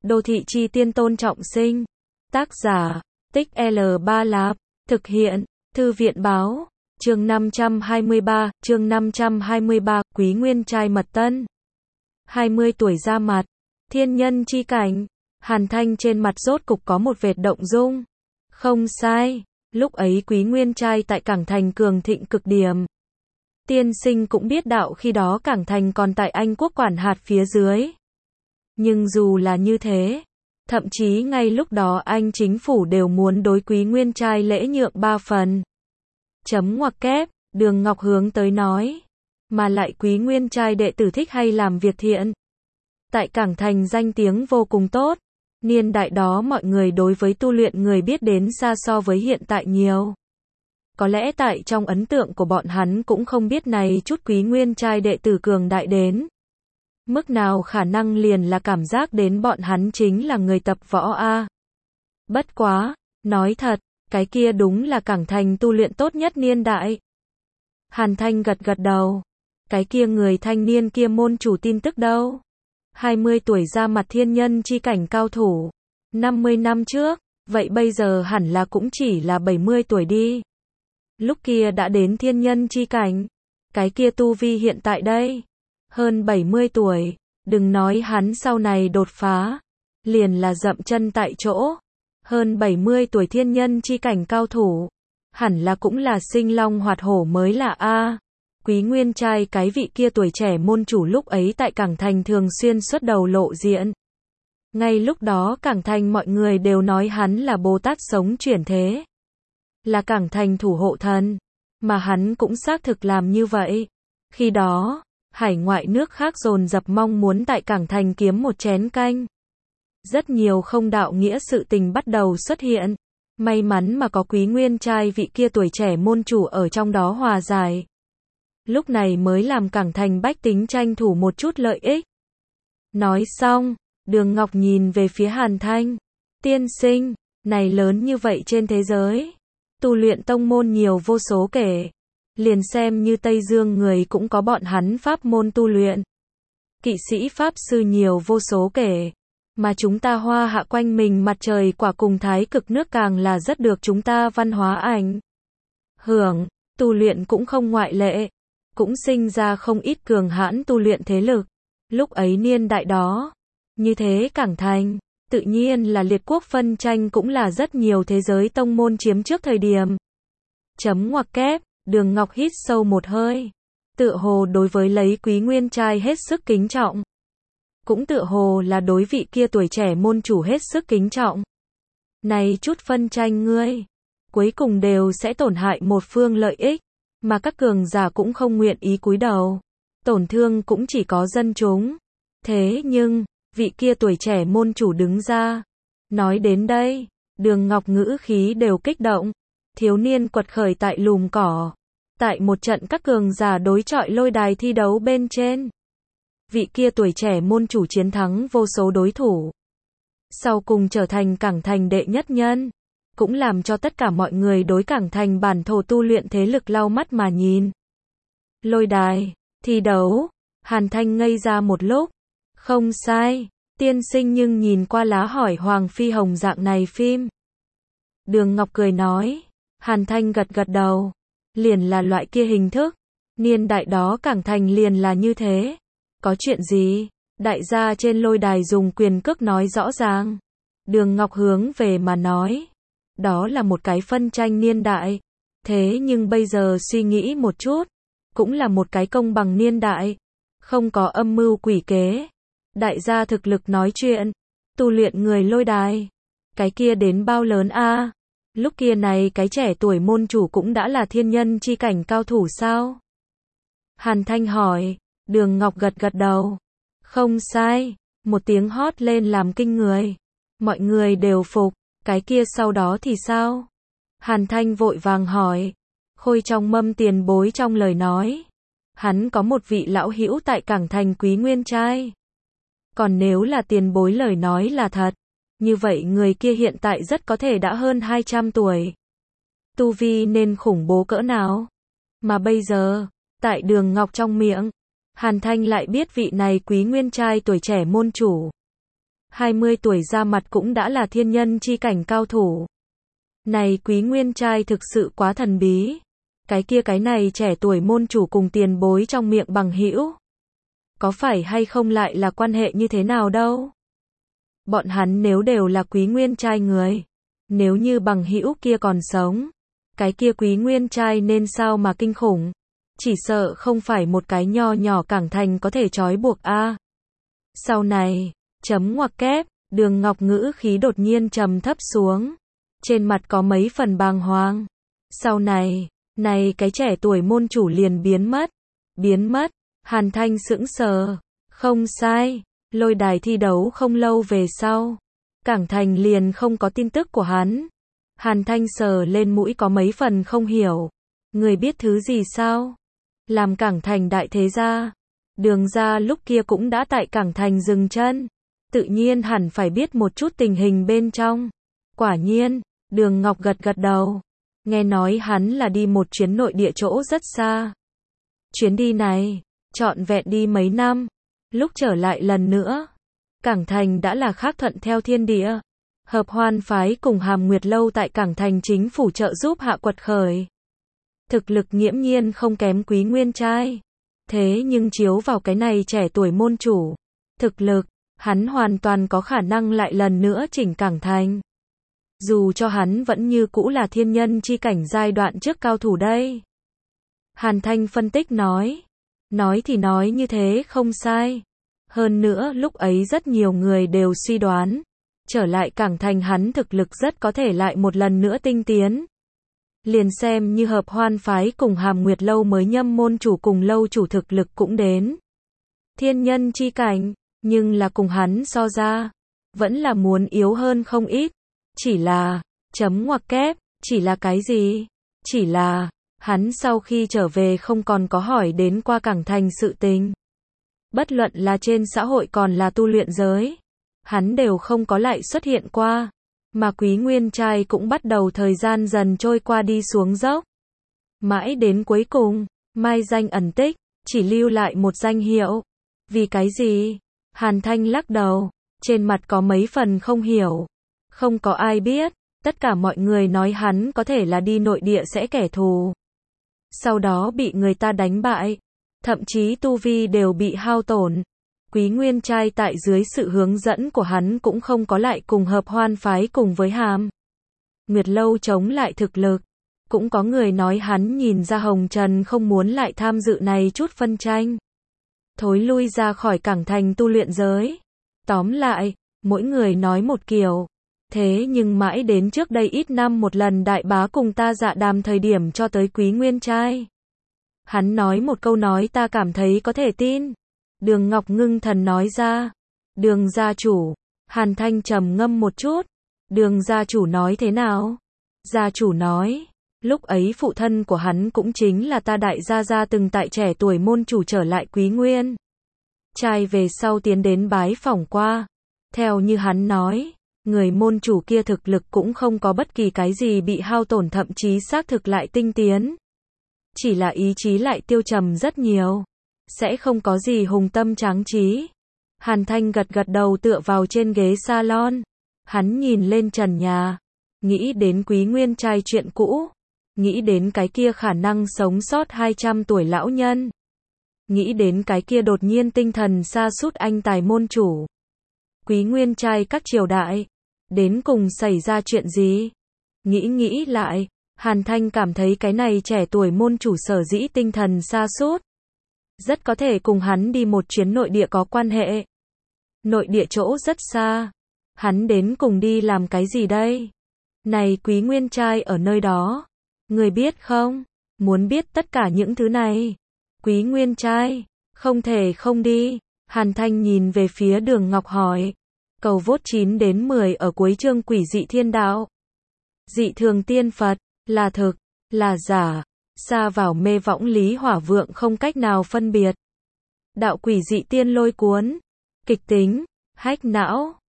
Đô thị chi tiên Tôn Trọng Sinh. Tác giả, Tích L3 Lạp. Thực hiện, Thư viện Báo. Chương 523, Quý Nguyên Trai Mật Tân. 20 tuổi ra mặt. Thiên nhân chi cảnh. Hàn Thanh trên mặt rốt cục có một vệt động dung. Không sai, lúc ấy Quý Nguyên Trai tại Cảng Thành cường thịnh cực điểm. Tiên sinh cũng biết đạo khi đó Cảng Thành còn tại Anh quốc quản hạt phía dưới. Nhưng dù là như thế, thậm chí ngay lúc đó Anh chính phủ đều muốn đối Quý Nguyên Trai lễ nhượng 3 phần. Chấm ngoặc kép, Đường Ngọc hướng tới nói. Mà lại Quý Nguyên Trai đệ tử thích hay làm việc thiện. Tại Cảng Thành danh tiếng vô cùng tốt. Niên đại đó mọi người đối với tu luyện người biết đến xa so với hiện tại nhiều. Có lẽ tại trong ấn tượng của bọn hắn cũng không biết này chút Quý Nguyên Trai đệ tử cường đại đến. Mức nào khả năng liền là cảm giác đến bọn hắn chính là người tập võ a. Bất quá, nói thật, cái kia đúng là Cảng Thành tu luyện tốt nhất niên đại. Hàn Thanh gật gật đầu. Cái kia người thanh niên kia môn chủ tin tức đâu? 20 tuổi ra mặt thiên nhân chi cảnh cao thủ. 50 năm trước, vậy bây giờ hẳn là cũng chỉ là 70 tuổi đi. Lúc kia đã đến thiên nhân chi cảnh. Cái kia tu vi hiện tại đây. Hơn 70 tuổi, đừng nói hắn sau này đột phá. Liền là dậm chân tại chỗ. Hơn 70 tuổi thiên nhân chi cảnh cao thủ. Hẳn là cũng là sinh long hoạt hổ mới là a. Quý Nguyên Trai cái vị kia tuổi trẻ môn chủ lúc ấy tại Cảng Thành thường xuyên xuất đầu lộ diện. Ngay lúc đó Cảng Thành mọi người đều nói hắn là Bồ Tát sống chuyển thế. Là Cảng Thành thủ hộ thần. Mà hắn cũng xác thực làm như vậy. Khi đó, hải ngoại nước khác dồn dập mong muốn tại Cảng Thành kiếm một chén canh. Rất nhiều không đạo nghĩa sự tình bắt đầu xuất hiện. May mắn mà có Quý Nguyên Trai vị kia tuổi trẻ môn chủ ở trong đó hòa giải. Lúc này mới làm Cảng Thành bách tính tranh thủ một chút lợi ích. Nói xong, Đường Ngọc nhìn về phía Hàn Thanh. Tiên sinh, này lớn như vậy trên thế giới. Tu luyện tông môn nhiều vô số kể. Liền xem như Tây Dương người cũng có bọn hắn pháp môn tu luyện. Kỵ sĩ pháp sư nhiều vô số kể. Mà chúng ta Hoa Hạ quanh mình mặt trời quả cùng Thái Cực nước càng là rất được chúng ta văn hóa ảnh hưởng. Tu luyện cũng không ngoại lệ. Cũng sinh ra không ít cường hãn tu luyện thế lực. Lúc ấy niên đại đó, như thế Cảng Thành, tự nhiên là liệt quốc phân tranh cũng là rất nhiều thế giới tông môn chiếm trước thời điểm. Chấm ngoặc kép, Đường Ngọc hít sâu một hơi. Tựa hồ đối với lấy Quý Nguyên Trai hết sức kính trọng. Cũng tựa hồ là đối vị kia tuổi trẻ môn chủ hết sức kính trọng. Này chút phân tranh ngươi, cuối cùng đều sẽ tổn hại một phương lợi ích. Mà các cường giả cũng không nguyện ý cúi đầu. Tổn thương cũng chỉ có dân chúng. Thế nhưng, vị kia tuổi trẻ môn chủ đứng ra. Nói đến đây, Đường Ngọc ngữ khí đều kích động. Thiếu niên quật khởi tại lùm cỏ. Tại một trận các cường giả đối chọi lôi đài thi đấu bên trên. Vị kia tuổi trẻ môn chủ chiến thắng vô số đối thủ. Sau cùng trở thành Cảng Thành đệ nhất nhân. Cũng làm cho tất cả mọi người đối Cảng Thành bản thổ tu luyện thế lực lau mắt mà nhìn. Lôi đài, thi đấu, Hàn Thanh ngây ra một lúc. Không sai, tiên sinh nhưng nhìn qua lá hỏi Hoàng Phi Hồng dạng này phim. Đường Ngọc cười nói, Hàn Thanh gật gật đầu. Liền là loại kia hình thức. Niên đại đó Cảng Thành liền là như thế. Có chuyện gì? Đại gia trên lôi đài dùng quyền cước nói rõ ràng. Đường Ngọc hướng về mà nói. Đó là một cái phân tranh niên đại. Thế nhưng bây giờ suy nghĩ một chút. Cũng là một cái công bằng niên đại. Không có âm mưu quỷ kế. Đại gia thực lực nói chuyện. Tu luyện người lôi đài. Cái kia đến bao lớn a? Lúc kia này cái trẻ tuổi môn chủ cũng đã là thiên nhân chi cảnh cao thủ sao? Hàn Thanh hỏi. Đường Ngọc gật gật đầu. Không sai. Một tiếng hót lên làm kinh người. Mọi người đều phục. Cái kia sau đó thì sao? Hàn Thanh vội vàng hỏi. Khôi trong mâm tiền bối trong lời nói. Hắn có một vị lão hữu tại Cảng Thành Quý Nguyên Trai. Còn nếu là tiền bối lời nói là thật. Như vậy người kia hiện tại rất có thể đã hơn 200 tuổi. Tu vi nên khủng bố cỡ nào? Mà bây giờ, tại Đường Ngọc trong miệng, Hàn Thanh lại biết vị này Quý Nguyên Trai tuổi trẻ môn chủ. 20 tuổi ra mặt cũng đã là thiên nhân chi cảnh cao thủ. Này Quý Nguyên trai thực sự quá thần bí. Cái này trẻ tuổi môn chủ cùng tiền bối trong miệng bằng hữu. Có phải hay không lại là quan hệ như thế nào đâu? Bọn hắn nếu đều là Quý Nguyên trai người, nếu như bằng hữu kia còn sống, cái kia Quý Nguyên trai nên sao mà kinh khủng? Chỉ sợ không phải một cái nho nhỏ cảng thành có thể trói buộc a. Sau này, chấm ngoặc kép, Đường Ngọc ngữ khí đột nhiên trầm thấp xuống, trên mặt có mấy phần bàng hoàng. Sau này, cái trẻ tuổi môn chủ liền biến mất. Hàn Thanh sững sờ, không sai, lôi đài thi đấu không lâu về sau, cảng thành liền không có tin tức của hắn. Hàn Thanh sờ lên mũi có mấy phần không hiểu, người biết thứ gì sao? Làm cảng thành đại thế gia, Đường gia lúc kia cũng đã tại cảng thành dừng chân, tự nhiên hẳn phải biết một chút tình hình bên trong. Quả nhiên, Đường Ngọc gật gật đầu, nghe nói hắn là đi một chuyến nội địa chỗ rất xa. Chuyến đi này, trọn vẹn đi mấy năm, lúc trở lại lần nữa, cảng thành đã là khác thuận theo thiên địa. Hợp Hoan phái cùng Hàm Nguyệt lâu tại cảng thành chính phủ trợ giúp hạ quật khởi. Thực lực nghiễm nhiên không kém Quý Nguyên trai. Thế nhưng chiếu vào cái này trẻ tuổi môn chủ, thực lực, hắn hoàn toàn có khả năng lại lần nữa chỉnh cảng thành. Dù cho hắn vẫn như cũ là thiên nhân chi cảnh giai đoạn trước cao thủ đây. Hàn Thanh phân tích nói thì nói như thế không sai. Hơn nữa lúc ấy rất nhiều người đều suy đoán, trở lại cảng thành hắn thực lực rất có thể lại một lần nữa tinh tiến. Liền xem như Hợp Hoan phái cùng Hàm Nguyệt lâu mới nhâm môn chủ cùng lâu chủ thực lực cũng đến thiên nhân chi cảnh, nhưng là cùng hắn so ra, vẫn là muốn yếu hơn không ít. Chỉ là, chấm ngoặc kép, chỉ là cái gì? Chỉ là, hắn sau khi trở về không còn có hỏi đến qua cảng thành sự tình. Bất luận là trên xã hội còn là tu luyện giới, hắn đều không có lại xuất hiện qua. Mà Quý Nguyên trai cũng bắt đầu thời gian dần trôi qua đi xuống dốc. Mãi đến cuối cùng, mai danh ẩn tích, chỉ lưu lại một danh hiệu. Vì cái gì? Hàn Thanh lắc đầu, trên mặt có mấy phần không hiểu. Không có ai biết, tất cả mọi người nói hắn có thể là đi nội địa sẽ kẻ thù. Sau đó bị người ta đánh bại, thậm chí tu vi đều bị hao tổn. Quý Nguyên trai tại dưới sự hướng dẫn của hắn cũng không có lại cùng Hợp Hoan phái cùng với Hàm Nguyệt lâu chống lại thực lực. Cũng có người nói hắn nhìn ra Hồng Trần không muốn lại tham dự này chút phân tranh, thối lui ra khỏi cảng thành tu luyện giới. Tóm lại, mỗi người nói một kiểu. Thế nhưng mãi đến trước đây ít năm một lần đại bá cùng ta dạ đàm thời điểm cho tới Quý Nguyên trai, hắn nói một câu nói ta cảm thấy có thể tin. Đường Ngọc ngưng thần nói ra, Đường gia chủ. Hàn Thanh trầm ngâm một chút, Đường gia chủ nói thế nào? Gia chủ nói, lúc ấy phụ thân của hắn cũng chính là ta đại gia gia từng tại trẻ tuổi môn chủ trở lại Quý Nguyên trai về sau tiến đến bái phỏng qua. Theo như hắn nói, người môn chủ kia thực lực cũng không có bất kỳ cái gì bị hao tổn, thậm chí xác thực lại tinh tiến. Chỉ là ý chí lại tiêu trầm rất nhiều. Sẽ không có gì hùng tâm tráng trí. Hàn Thanh gật gật đầu tựa vào trên ghế salon. Hắn nhìn lên trần nhà, nghĩ đến Quý Nguyên trai chuyện cũ, nghĩ đến cái kia khả năng sống sót 200 tuổi lão nhân, nghĩ đến cái kia đột nhiên tinh thần sa sút anh tài môn chủ. Quý Nguyên trai các triều đại, đến cùng xảy ra chuyện gì? Nghĩ lại, Hàn Thanh cảm thấy cái này trẻ tuổi môn chủ sở dĩ tinh thần sa sút, rất có thể cùng hắn đi một chuyến nội địa có quan hệ. Nội địa chỗ rất xa, hắn đến cùng đi làm cái gì đây? Này Quý Nguyên trai ở nơi đó, người biết không? Muốn biết tất cả những thứ này, Quý Nguyên trai, không thể không đi. Hàn Thanh nhìn về phía Đường Ngọc hỏi. Cầu vote 9 đến 10 ở cuối chương Quỷ dị thiên đạo. Dị thường tiên Phật, là thực, là giả, xa vào mê võng lý hỏa vượng không cách nào phân biệt. Đạo quỷ dị tiên lôi cuốn, kịch tính, hách não.